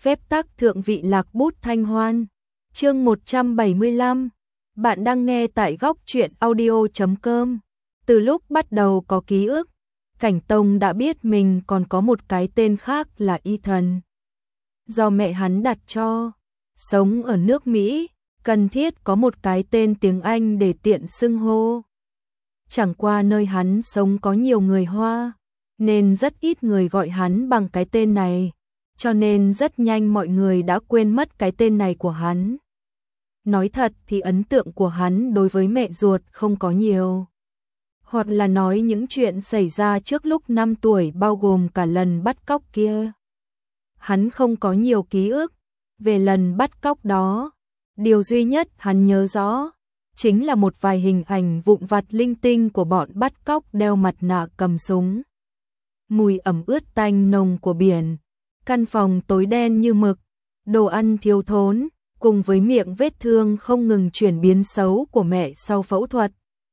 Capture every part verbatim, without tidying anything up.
phép tắc thượng vị lạc bút thanh hoan. Chương một trăm bảy mươi lăm. Bạn đang nghe tại góc truyện audio chấm com. Từ lúc bắt đầu có ký ức, Cảnh Tông đã biết mình còn có một cái tên khác là Ethan. Do mẹ hắn đặt cho, sống ở nước Mỹ, cần thiết có một cái tên tiếng Anh để tiện xưng hô. Chẳng qua nơi hắn sống có nhiều người Hoa, nên rất ít người gọi hắn bằng cái tên này, cho nên rất nhanh mọi người đã quên mất cái tên này của hắn. Nói thật thì ấn tượng của hắn đối với mẹ ruột không có nhiều. Hoặc là nói những chuyện xảy ra trước lúc năm tuổi bao gồm cả lần bắt cóc kia. Hắn không có nhiều ký ức về lần bắt cóc đó. Điều duy nhất hắn nhớ rõ chính là một vài hình ảnh vụn vặt linh tinh của bọn bắt cóc đeo mặt nạ cầm súng. Mùi ẩm ướt tanh nồng của biển, căn phòng tối đen như mực, đồ ăn thiếu thốn, cùng với miệng vết thương không ngừng chuyển biến xấu của mẹ sau phẫu thuật.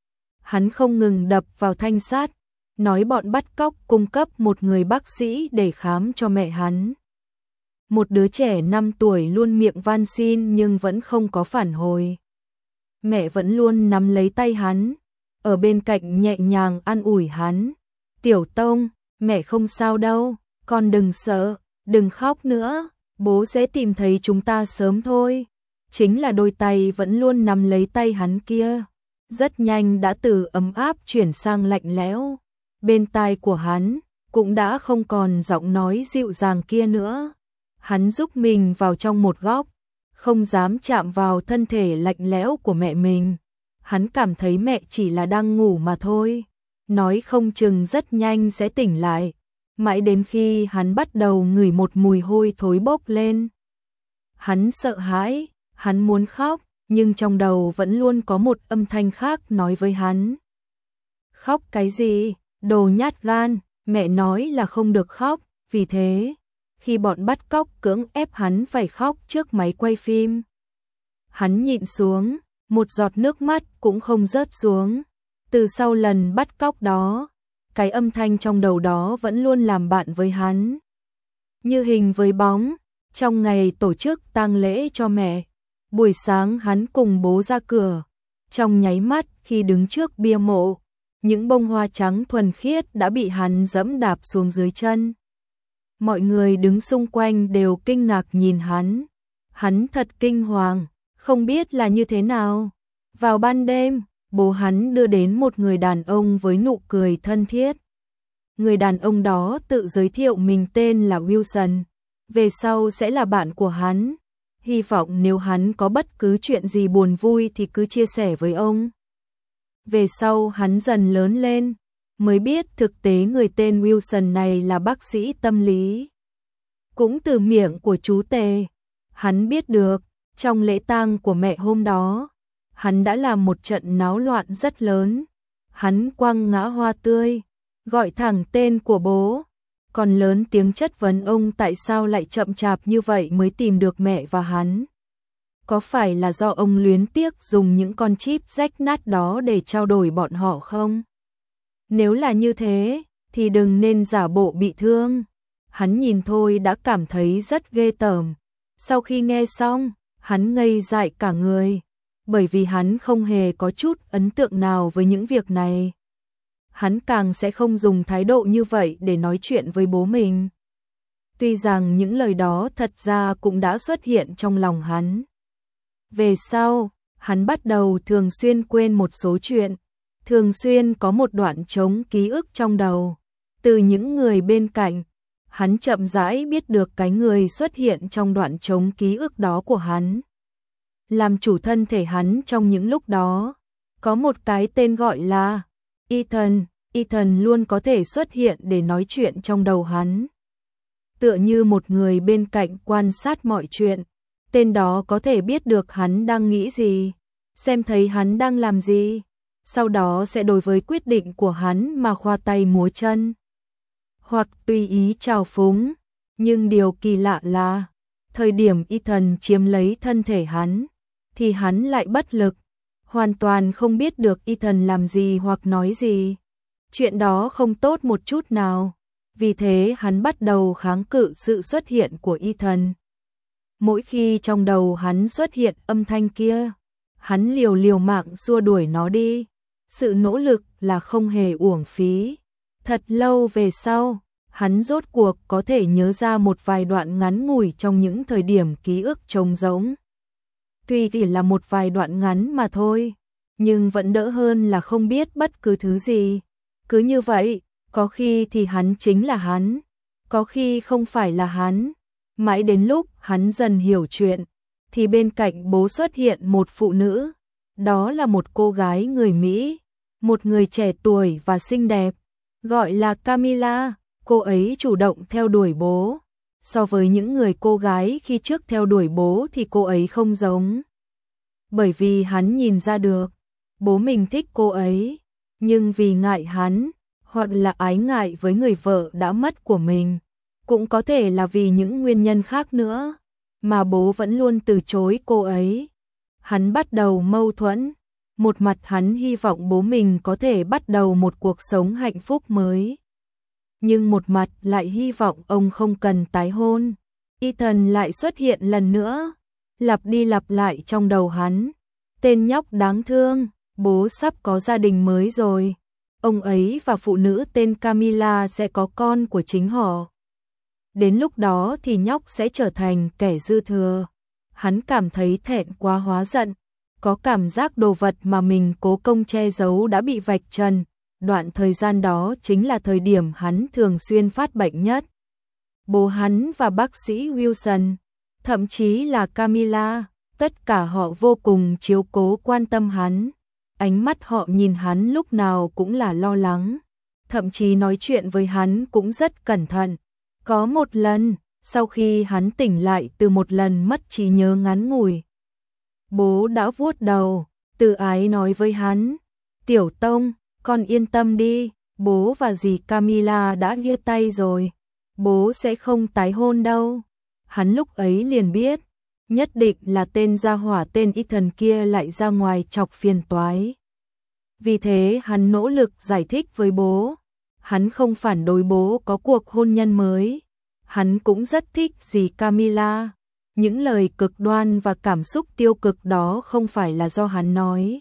Hắn không ngừng đập vào thanh sát, nói bọn bắt cóc cung cấp một người bác sĩ để khám cho mẹ hắn. Một đứa trẻ năm tuổi luôn miệng van xin nhưng vẫn không có phản hồi. Mẹ vẫn luôn nắm lấy tay hắn, ở bên cạnh nhẹ nhàng an ủi hắn. Tiểu Tông, mẹ không sao đâu, con đừng sợ, đừng khóc nữa, bố sẽ tìm thấy chúng ta sớm thôi. Chính là đôi tay vẫn luôn nắm lấy tay hắn kia, rất nhanh đã từ ấm áp chuyển sang lạnh lẽo. Bên tai của hắn cũng đã không còn giọng nói dịu dàng kia nữa. Hắn rúc mình vào trong một góc, không dám chạm vào thân thể lạnh lẽo của mẹ mình. Hắn cảm thấy mẹ chỉ là đang ngủ mà thôi, nói không chừng rất nhanh sẽ tỉnh lại. Mãi đến khi hắn bắt đầu ngửi một mùi hôi thối bốc lên. Hắn sợ hãi, hắn muốn khóc, nhưng trong đầu vẫn luôn có một âm thanh khác nói với hắn. Khóc cái gì, đồ nhát gan, mẹ nói là không được khóc, vì thế, khi bọn bắt cóc cưỡng ép hắn phải khóc trước máy quay phim. Hắn nhịn xuống, một giọt nước mắt cũng không rớt xuống. Từ sau lần bắt cóc đó, cái âm thanh trong đầu đó vẫn luôn làm bạn với hắn. Như hình với bóng, trong ngày tổ chức tang lễ cho mẹ, buổi sáng hắn cùng bố ra cửa, trong nháy mắt khi đứng trước bia mộ, những bông hoa trắng thuần khiết đã bị hắn dẫm đạp xuống dưới chân. Mọi người đứng xung quanh đều kinh ngạc nhìn hắn. Hắn thật kinh hoàng, không biết là như thế nào. Vào ban đêm, bố hắn đưa đến một người đàn ông với nụ cười thân thiết. Người đàn ông đó tự giới thiệu mình tên là Wilson, về sau sẽ là bạn của hắn. Hy vọng nếu hắn có bất cứ chuyện gì buồn vui thì cứ chia sẻ với ông. Về sau hắn dần lớn lên, mới biết thực tế người tên Wilson này là bác sĩ tâm lý. Cũng từ miệng của chú Tề, hắn biết được, trong lễ tang của mẹ hôm đó, hắn đã làm một trận náo loạn rất lớn. Hắn quăng ngã hoa tươi, gọi thẳng tên của bố, còn lớn tiếng chất vấn ông tại sao lại chậm chạp như vậy mới tìm được mẹ và hắn. Có phải là do ông luyến tiếc dùng những con chip rách nát đó để trao đổi bọn họ không? Nếu là như thế, thì đừng nên giả bộ bị thương. Hắn nhìn thôi đã cảm thấy rất ghê tởm. Sau khi nghe xong, hắn ngây dại cả người, bởi vì hắn không hề có chút ấn tượng nào với những việc này. Hắn càng sẽ không dùng thái độ như vậy để nói chuyện với bố mình. Tuy rằng những lời đó thật ra cũng đã xuất hiện trong lòng hắn. Về sau, hắn bắt đầu thường xuyên quên một số chuyện, thường xuyên có một đoạn trống ký ức trong đầu. Từ những người bên cạnh, hắn chậm rãi biết được cái người xuất hiện trong đoạn trống ký ức đó của hắn. Làm chủ thân thể hắn trong những lúc đó, có một cái tên gọi là Ethan. Ethan luôn có thể xuất hiện để nói chuyện trong đầu hắn. Tựa như một người bên cạnh quan sát mọi chuyện, tên đó có thể biết được hắn đang nghĩ gì, xem thấy hắn đang làm gì, sau đó sẽ đối với quyết định của hắn mà khoa tay múa chân, hoặc tùy ý trào phúng. Nhưng điều kỳ lạ là, thời điểm Ethan chiếm lấy thân thể hắn, thì hắn lại bất lực, hoàn toàn không biết được Ethan làm gì hoặc nói gì. Chuyện đó không tốt một chút nào, vì thế hắn bắt đầu kháng cự sự xuất hiện của Ethan. Mỗi khi trong đầu hắn xuất hiện âm thanh kia, hắn liều liều mạng xua đuổi nó đi. Sự nỗ lực là không hề uổng phí. Thật lâu về sau, hắn rốt cuộc có thể nhớ ra một vài đoạn ngắn ngủi trong những thời điểm ký ức trống rỗng. Tuy chỉ là một vài đoạn ngắn mà thôi, nhưng vẫn đỡ hơn là không biết bất cứ thứ gì. Cứ như vậy, có khi thì hắn chính là hắn, có khi không phải là hắn. Mãi đến lúc hắn dần hiểu chuyện, thì bên cạnh bố xuất hiện một phụ nữ. Đó là một cô gái người Mỹ, một người trẻ tuổi và xinh đẹp, gọi là Camila. Cô ấy chủ động theo đuổi bố. So với những người cô gái khi trước theo đuổi bố thì cô ấy không giống. Bởi vì hắn nhìn ra được, bố mình thích cô ấy, nhưng vì ngại hắn, hoặc là ái ngại với người vợ đã mất của mình, cũng có thể là vì những nguyên nhân khác nữa, mà bố vẫn luôn từ chối cô ấy. Hắn bắt đầu mâu thuẫn. Một mặt hắn hy vọng bố mình có thể bắt đầu một cuộc sống hạnh phúc mới, nhưng một mặt lại hy vọng ông không cần tái hôn. Ethan lại xuất hiện lần nữa, lặp đi lặp lại trong đầu hắn. Tên nhóc đáng thương, bố sắp có gia đình mới rồi. Ông ấy và phụ nữ tên Camila sẽ có con của chính họ. Đến lúc đó thì nhóc sẽ trở thành kẻ dư thừa. Hắn cảm thấy thẹn quá hóa giận, có cảm giác đồ vật mà mình cố công che giấu đã bị vạch trần. Đoạn thời gian đó chính là thời điểm hắn thường xuyên phát bệnh nhất. Bố hắn và bác sĩ Wilson, thậm chí là Camila, tất cả họ vô cùng chiếu cố quan tâm hắn. Ánh mắt họ nhìn hắn lúc nào cũng là lo lắng, thậm chí nói chuyện với hắn cũng rất cẩn thận. Có một lần, sau khi hắn tỉnh lại từ một lần mất trí nhớ ngắn ngủi, bố đã vuốt đầu, từ ái nói với hắn, "Tiểu Tông, con yên tâm đi, bố và dì Camila đã chia tay rồi, bố sẽ không tái hôn đâu." Hắn lúc ấy liền biết, nhất định là tên gia hỏa tên Ethan kia lại ra ngoài chọc phiền toái. Vì thế hắn nỗ lực giải thích với bố, hắn không phản đối bố có cuộc hôn nhân mới, hắn cũng rất thích dì Camila. Những lời cực đoan và cảm xúc tiêu cực đó không phải là do hắn nói.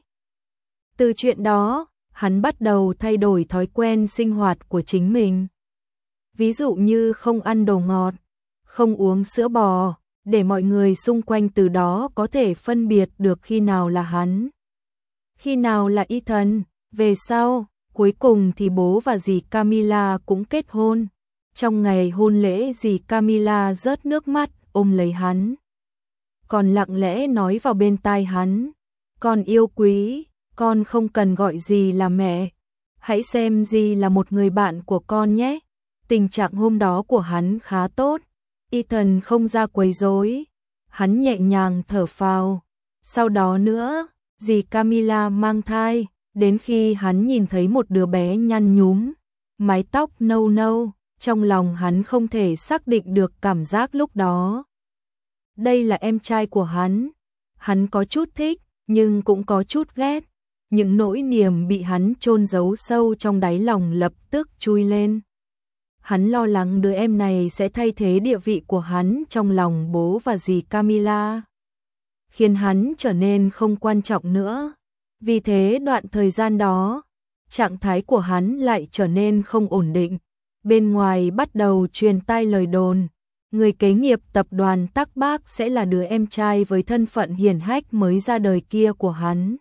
Từ chuyện đó, hắn bắt đầu thay đổi thói quen sinh hoạt của chính mình. Ví dụ như không ăn đồ ngọt, không uống sữa bò, để mọi người xung quanh từ đó có thể phân biệt được khi nào là hắn, khi nào là Ethan. Về sau, cuối cùng thì bố và dì Camila cũng kết hôn. Trong ngày hôn lễ, dì Camila rớt nước mắt ôm lấy hắn, còn lặng lẽ nói vào bên tai hắn, "Con yêu quý, con không cần gọi dì là mẹ, hãy xem dì là một người bạn của con nhé." Tình trạng hôm đó của hắn khá tốt, Ethan không ra quấy rối, hắn nhẹ nhàng thở phào. Sau đó nữa, dì Camila mang thai, đến khi hắn nhìn thấy một đứa bé nhăn nhúm, mái tóc nâu nâu, trong lòng hắn không thể xác định được cảm giác lúc đó. Đây là em trai của hắn, hắn có chút thích, nhưng cũng có chút ghét. Những nỗi niềm bị hắn chôn giấu sâu trong đáy lòng lập tức chui lên. Hắn lo lắng đứa em này sẽ thay thế địa vị của hắn trong lòng bố và dì Camila, khiến hắn trở nên không quan trọng nữa. Vì thế đoạn thời gian đó, trạng thái của hắn lại trở nên không ổn định. Bên ngoài bắt đầu truyền tai lời đồn, người kế nghiệp tập đoàn Tắc Bác sẽ là đứa em trai với thân phận hiển hách mới ra đời kia của hắn.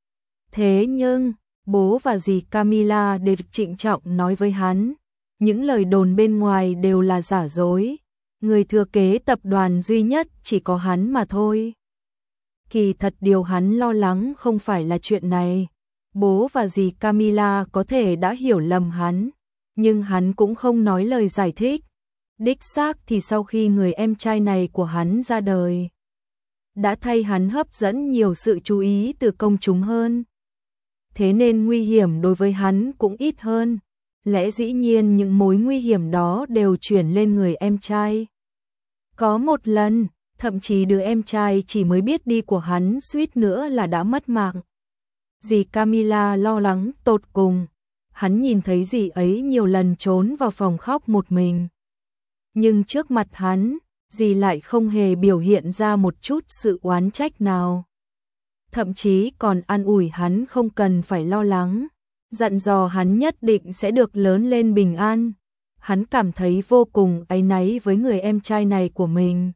Thế nhưng, bố và dì Camila đều trịnh trọng nói với hắn, những lời đồn bên ngoài đều là giả dối, người thừa kế tập đoàn duy nhất chỉ có hắn mà thôi. Kỳ thật điều hắn lo lắng không phải là chuyện này, bố và dì Camila có thể đã hiểu lầm hắn, nhưng hắn cũng không nói lời giải thích. Đích xác thì sau khi người em trai này của hắn ra đời, đã thay hắn hấp dẫn nhiều sự chú ý từ công chúng hơn. Thế nên nguy hiểm đối với hắn cũng ít hơn. Lẽ dĩ nhiên những mối nguy hiểm đó đều chuyển lên người em trai. Có một lần, thậm chí đứa em trai chỉ mới biết đi của hắn suýt nữa là đã mất mạng. Dì Camila lo lắng tột cùng. Hắn nhìn thấy dì ấy nhiều lần trốn vào phòng khóc một mình. Nhưng trước mặt hắn, dì lại không hề biểu hiện ra một chút sự oán trách nào. Thậm chí còn an ủi hắn không cần phải lo lắng, dặn dò hắn nhất định sẽ được lớn lên bình an. Hắn cảm thấy vô cùng áy náy với người em trai này của mình.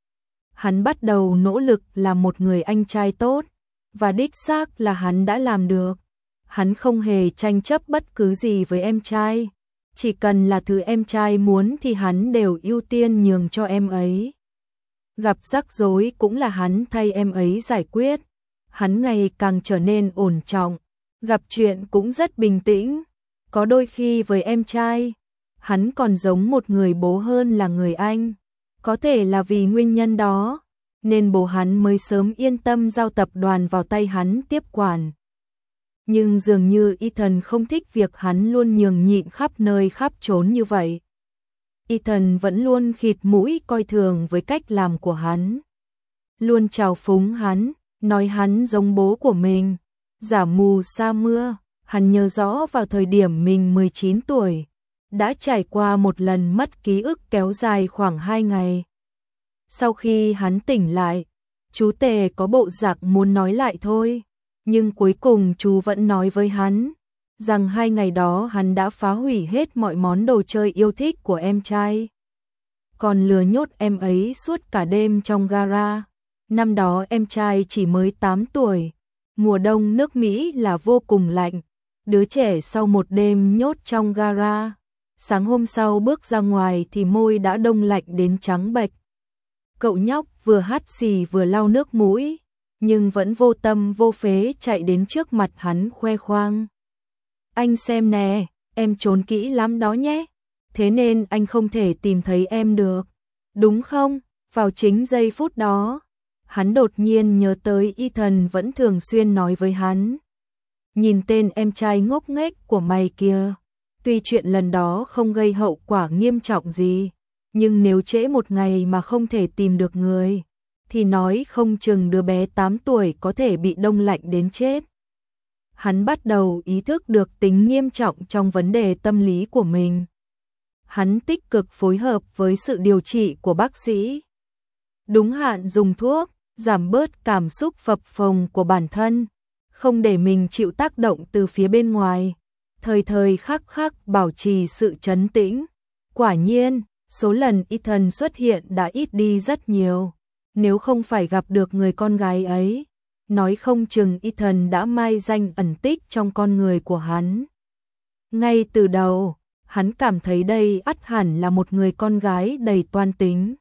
Hắn bắt đầu nỗ lực làm một người anh trai tốt, và đích xác là hắn đã làm được. Hắn không hề tranh chấp bất cứ gì với em trai, chỉ cần là thứ em trai muốn thì hắn đều ưu tiên nhường cho em ấy. Gặp rắc rối cũng là hắn thay em ấy giải quyết. Hắn ngày càng trở nên ổn trọng, gặp chuyện cũng rất bình tĩnh. Có đôi khi với em trai, hắn còn giống một người bố hơn là người anh. Có thể là vì nguyên nhân đó, nên bố hắn mới sớm yên tâm giao tập đoàn vào tay hắn tiếp quản. Nhưng dường như Ethan không thích việc hắn luôn nhường nhịn khắp nơi khắp chốn như vậy. Ethan vẫn luôn khịt mũi coi thường với cách làm của hắn. Luôn trào phúng hắn, nói hắn giống bố của mình, giả mù sa mưa. Hắn nhớ rõ vào thời điểm mình mười chín tuổi, đã trải qua một lần mất ký ức kéo dài khoảng hai ngày. Sau khi hắn tỉnh lại, chú Tề có bộ dạng muốn nói lại thôi, nhưng cuối cùng chú vẫn nói với hắn rằng hai ngày đó hắn đã phá hủy hết mọi món đồ chơi yêu thích của em trai, còn lừa nhốt em ấy suốt cả đêm trong gara. Năm đó em trai chỉ mới tám tuổi, mùa đông nước Mỹ là vô cùng lạnh, đứa trẻ sau một đêm nhốt trong gara, sáng hôm sau bước ra ngoài thì môi đã đông lạnh đến trắng bệch. Cậu nhóc vừa hắt xì vừa lau nước mũi, nhưng vẫn vô tâm vô phế chạy đến trước mặt hắn khoe khoang. Anh xem nè, em trốn kỹ lắm đó nhé, thế nên anh không thể tìm thấy em được, đúng không? Vào chính giây phút đó, hắn đột nhiên nhớ tới Ethan vẫn thường xuyên nói với hắn. Nhìn tên em trai ngốc nghếch của mày kia, tuy chuyện lần đó không gây hậu quả nghiêm trọng gì, nhưng nếu trễ một ngày mà không thể tìm được người, thì nói không chừng đứa bé tám tuổi có thể bị đông lạnh đến chết. Hắn bắt đầu ý thức được tính nghiêm trọng trong vấn đề tâm lý của mình. Hắn tích cực phối hợp với sự điều trị của bác sĩ, đúng hạn dùng thuốc, giảm bớt cảm xúc phập phồng của bản thân, không để mình chịu tác động từ phía bên ngoài, thời thời khắc khắc bảo trì sự trấn tĩnh. Quả nhiên, số lần Ethan xuất hiện đã ít đi rất nhiều. Nếu không phải gặp được người con gái ấy, nói không chừng Ethan đã mai danh ẩn tích trong con người của hắn. Ngay từ đầu, hắn cảm thấy đây ắt hẳn là một người con gái đầy toan tính.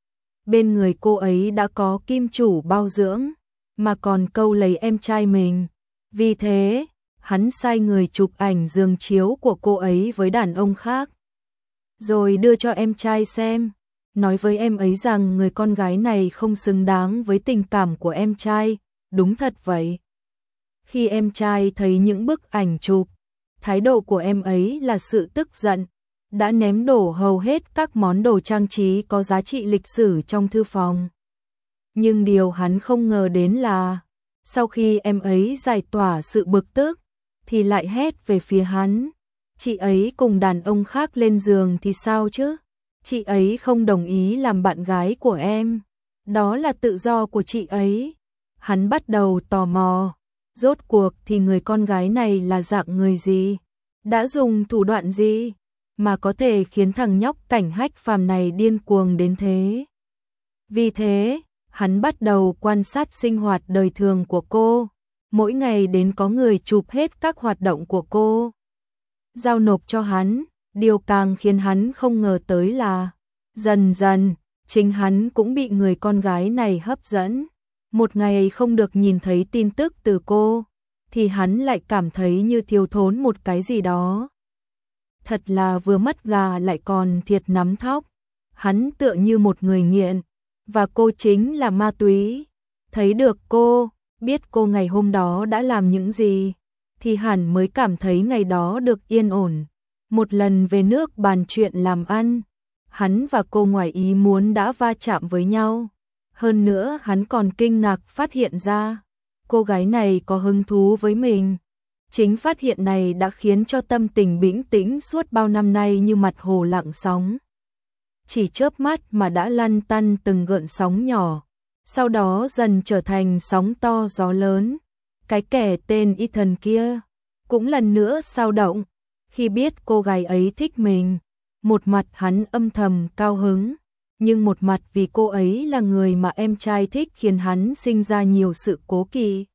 Bên người cô ấy đã có kim chủ bao dưỡng, mà còn câu lấy em trai mình. Vì thế, hắn sai người chụp ảnh giường chiếu của cô ấy với đàn ông khác, rồi đưa cho em trai xem, nói với em ấy rằng người con gái này không xứng đáng với tình cảm của em trai. Đúng thật vậy. Khi em trai thấy những bức ảnh chụp, thái độ của em ấy là sự tức giận, đã ném đổ hầu hết các món đồ trang trí có giá trị lịch sử trong thư phòng. Nhưng điều hắn không ngờ đến là, sau khi em ấy giải tỏa sự bực tức, thì lại hét về phía hắn. Chị ấy cùng đàn ông khác lên giường thì sao chứ? Chị ấy không đồng ý làm bạn gái của em. Đó là tự do của chị ấy. Hắn bắt đầu tò mò. Rốt cuộc thì người con gái này là dạng người gì? Đã dùng thủ đoạn gì? Mà có thể khiến thằng nhóc cảnh hách phàm này điên cuồng đến thế? Vì thế, hắn bắt đầu quan sát sinh hoạt đời thường của cô. Mỗi ngày đến có người chụp hết các hoạt động của cô, giao nộp cho hắn. Điều càng khiến hắn không ngờ tới là, dần dần, chính hắn cũng bị người con gái này hấp dẫn. Một ngày không được nhìn thấy tin tức từ cô, thì hắn lại cảm thấy như thiếu thốn một cái gì đó. Thật là vừa mất gà lại còn thiệt nắm thóc. Hắn tựa như một người nghiện, và cô chính là ma túy. Thấy được cô, biết cô ngày hôm đó đã làm những gì, thì hẳn mới cảm thấy ngày đó được yên ổn. Một lần về nước bàn chuyện làm ăn, hắn và cô ngoài ý muốn đã va chạm với nhau. Hơn nữa hắn còn kinh ngạc phát hiện ra, cô gái này có hứng thú với mình. Chính phát hiện này đã khiến cho tâm tình bĩnh tĩnh suốt bao năm nay như mặt hồ lặng sóng. chỉ chớp mắt mà đã lăn tăn từng gợn sóng nhỏ, sau đó dần trở thành sóng to gió lớn. Cái kẻ tên Ethan kia cũng lần nữa xao động, khi biết cô gái ấy thích mình, một mặt hắn âm thầm cao hứng, nhưng một mặt vì cô ấy là người mà em trai thích khiến hắn sinh ra nhiều sự cố kỵ.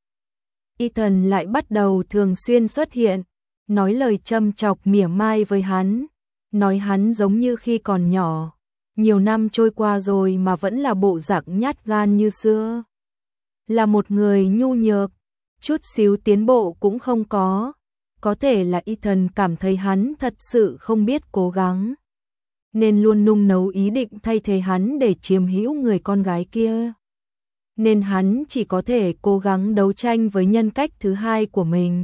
Ethan lại bắt đầu thường xuyên xuất hiện, nói lời châm chọc mỉa mai với hắn, nói hắn giống như khi còn nhỏ, nhiều năm trôi qua rồi mà vẫn là bộ dạng nhát gan như xưa. Là một người nhu nhược, chút xíu tiến bộ cũng không có, có thể là Ethan cảm thấy hắn thật sự không biết cố gắng, nên luôn nung nấu ý định thay thế hắn để chiếm hữu người con gái kia. Nên hắn chỉ có thể cố gắng đấu tranh với nhân cách thứ hai của mình.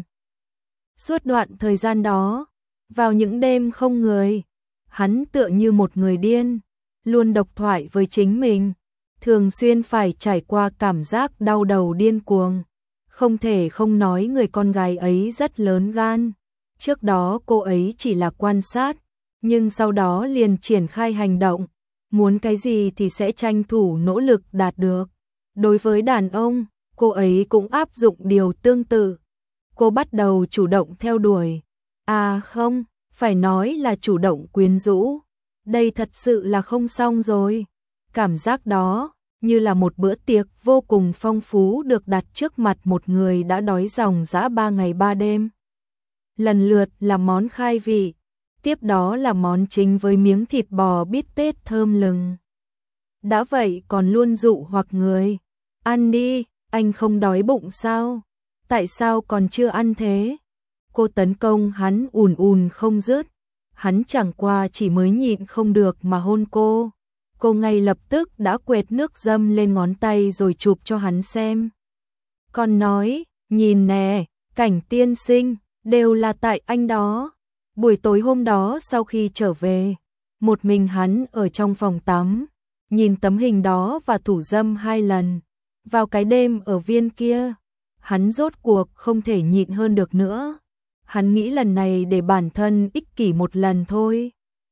Suốt đoạn thời gian đó, vào những đêm không người, hắn tựa như một người điên, luôn độc thoại với chính mình, thường xuyên phải trải qua cảm giác đau đầu điên cuồng. Không thể không nói người con gái ấy rất lớn gan. Trước đó cô ấy chỉ là quan sát, nhưng sau đó liền triển khai hành động, muốn cái gì thì sẽ tranh thủ nỗ lực đạt được. Đối với đàn ông, cô ấy cũng áp dụng điều tương tự. Cô bắt đầu chủ động theo đuổi. À không, phải nói là chủ động quyến rũ. Đây thật sự là không xong rồi. Cảm giác đó, như là một bữa tiệc vô cùng phong phú được đặt trước mặt một người đã đói ròng rã ba ngày ba đêm. Lần lượt là món khai vị, tiếp đó là món chính với miếng thịt bò bít tết thơm lừng. Đã vậy còn luôn dụ hoặc người. Ăn đi, anh không đói bụng sao? Tại sao còn chưa ăn thế? Cô tấn công hắn ùn ùn không dứt. Hắn chẳng qua chỉ mới nhịn không được mà hôn cô. Cô ngay lập tức đã quệt nước dâm lên ngón tay rồi chụp cho hắn xem. Còn nói, nhìn nè, Cảnh tiên sinh, đều là tại anh đó. Buổi tối hôm đó sau khi trở về, một mình hắn ở trong phòng tắm, nhìn tấm hình đó và thủ dâm hai lần. Vào cái đêm ở viên kia, hắn rốt cuộc không thể nhịn hơn được nữa. Hắn nghĩ lần này để bản thân ích kỷ một lần thôi.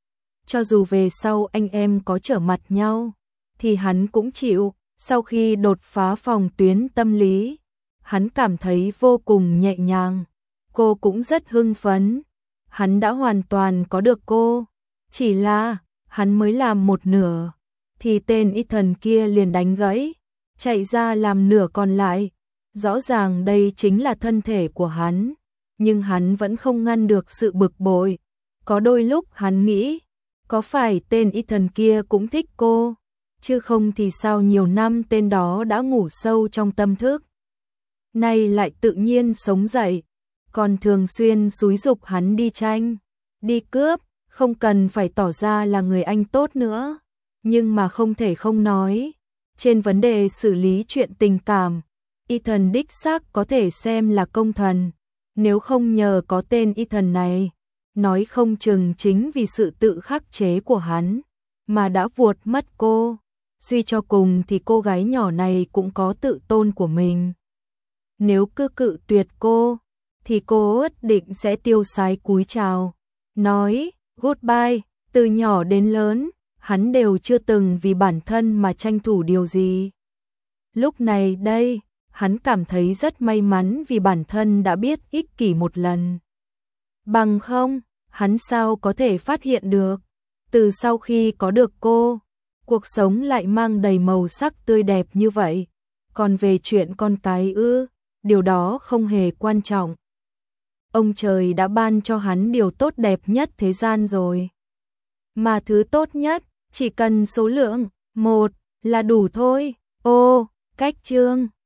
Cho dù về sau anh em có trở mặt nhau, thì hắn cũng chịu. Sau khi đột phá phòng tuyến tâm lý, hắn cảm thấy vô cùng nhẹ nhàng. Cô cũng rất hưng phấn. Hắn đã hoàn toàn có được cô. Chỉ là, hắn mới làm một nửa, thì tên Ethan kia liền đánh gãy, chạy ra làm nửa còn lại. Rõ ràng đây chính là thân thể của hắn, nhưng hắn vẫn không ngăn được sự bực bội. Có đôi lúc hắn nghĩ, có phải tên Ethan kia cũng thích cô, chứ không thì sao nhiều năm tên đó đã ngủ sâu trong tâm thức. Nay lại tự nhiên sống dậy, còn thường xuyên xúi giục hắn đi tranh, đi cướp, không cần phải tỏ ra là người anh tốt nữa. Nhưng mà không thể không nói, trên vấn đề xử lý chuyện tình cảm, Ethan đích xác có thể xem là công thần. Nếu không nhờ có tên Ethan này, nói không chừng chính vì sự tự khắc chế của hắn, mà đã vuột mất cô. Suy cho cùng thì cô gái nhỏ này cũng có tự tôn của mình. Nếu cứ cự tuyệt cô, thì cô ất định sẽ tiêu sái cúi chào, nói goodbye. Từ nhỏ đến lớn, hắn đều chưa từng vì bản thân mà tranh thủ điều gì. Lúc này đây, hắn cảm thấy rất may mắn vì bản thân đã biết ích kỷ một lần. Bằng không, hắn sao có thể phát hiện được, từ sau khi có được cô, cuộc sống lại mang đầy màu sắc tươi đẹp như vậy. Còn về chuyện con cái ư, điều đó không hề quan trọng. Ông trời đã ban cho hắn điều tốt đẹp nhất thế gian rồi. Mà thứ tốt nhất, chỉ cần số lượng một là đủ thôi. Ô, cách chương